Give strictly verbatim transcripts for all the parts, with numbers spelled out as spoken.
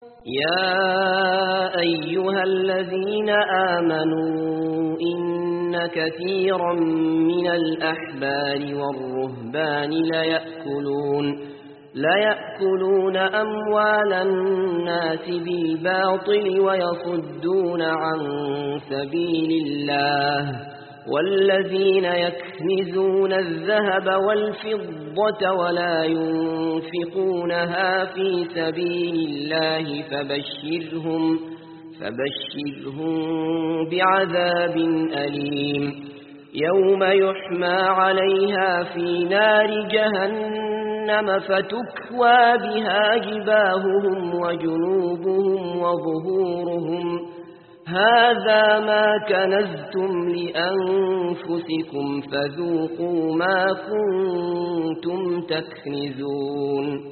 يا أيها الذين آمنوا إن كثيرا من الأحبار والرهبان ليأكلون, ليأكلون أموال الناس بالباطل ويصدون عن سبيل الله, والذين يكنزون الذهب والفضة ولا ينفقونها في سبيل الله فبشرهم, فبشرهم بعذاب أليم يوم يحمى عليها في نار جهنم فتكوى بها جباههم وجنوبهم وظهورهم هذا ما كنزتم لأنفسكم فذوقوا ما كنتم تكنزون.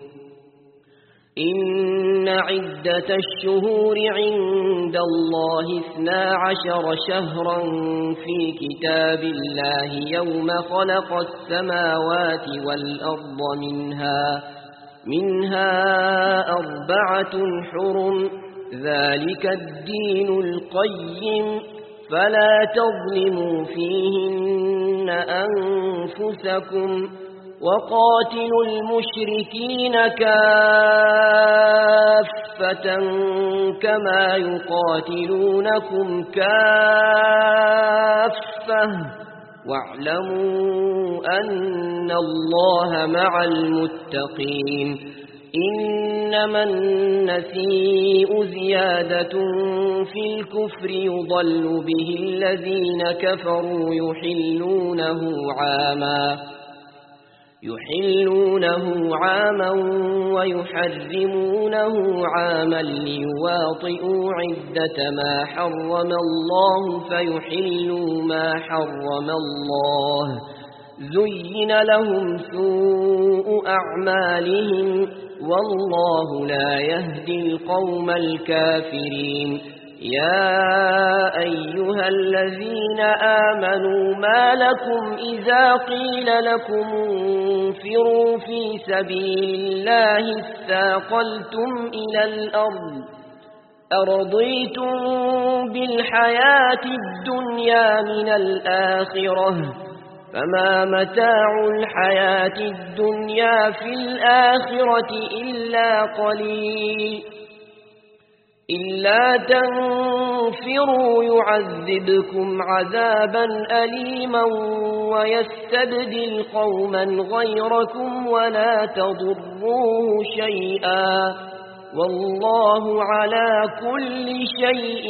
إن عدة الشهور عند الله اثنا عشر شهرا في كتاب الله يوم خلق السماوات والأرض منها, منها أربعة حرم ذلك الدين القيم فلا تظلموا فيهن أنفسكم وقاتلوا المشركين كافة كما يقاتلونكم كافة واعلموا أن الله مع المتقين. إنما النسيء زيادة في الكفر يضل به الذين كفروا يحلونه عاما يحلونه عاما ويحرمونه عاما ليواطئوا عدة ما حرم الله فيحلوا ما حرم الله زين لهم سوء أعمالهم والله لا يهدي القوم الكافرين. يا أيها الذين آمنوا ما لكم إذا قيل لكم انفروا في سبيل الله اثاقلتم إلى الأرض أرضيتم بالحياة الدنيا من الآخرة فما متاع الحياة الدنيا في الآخرة إلا قليل إلا تنفروا يعذبكم عذابا أليما ويستبدل قوما غيركم ولا تضروه شيئا والله على كل شيء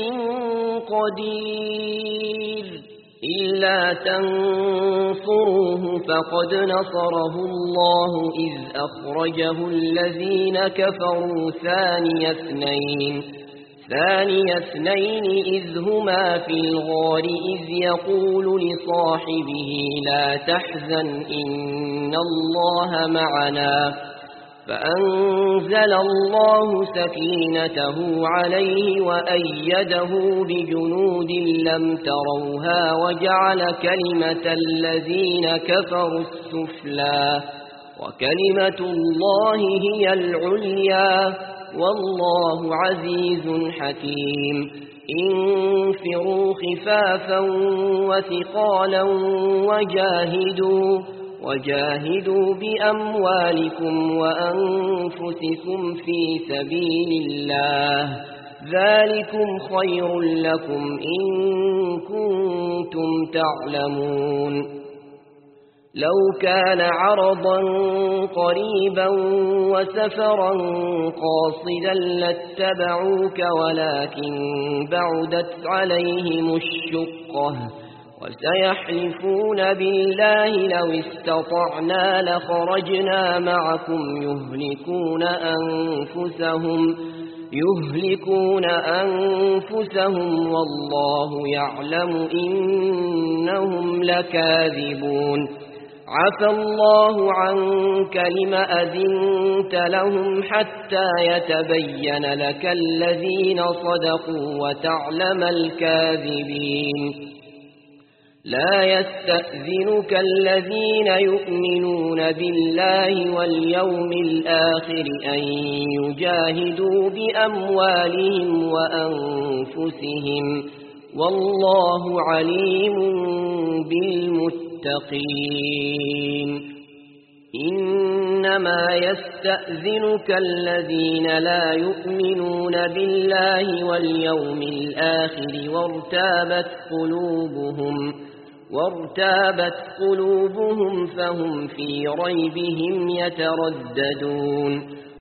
قدير. إلا تنصروه فقد نصره الله إذ أخرجه الذين كفروا ثاني اثنين ثاني اثنين إذ هما في الغار إذ يقول لصاحبه لا تحزن إن الله معنا فأنزل الله سكينته عليه وأيده بجنود لم تروها وجعل كلمة الذين كفروا السفلى وكلمة الله هي العليا والله عزيز حكيم. انفروا خفافا وثقالا وجاهدوا وجاهدوا بأموالكم وأنفسكم في سبيل الله ذلكم خير لكم إن كنتم تعلمون. لو كان عرضا قريبا وسفرا قاصدا لاتبعوك ولكن بعدت عليهم الشقة وسيحلفون بالله لو استطعنا لخرجنا معكم يهلكون أنفسهم يهلكون أنفسهم والله يعلم إنهم لكاذبون. عفى الله عنك لم أذنت لهم حتى يتبين لك الذين صدقوا وتعلم الكاذبين. لا يستأذنك الذين يؤمنون بالله واليوم الآخر أن يجاهدوا بأموالهم وأنفسهم والله عليم بالمتقين إنما يستأذنك الذين لا يؤمنون بالله واليوم الآخر وارتابت قلوبهم وارتابت قلوبهم فهم في ريبهم يترددون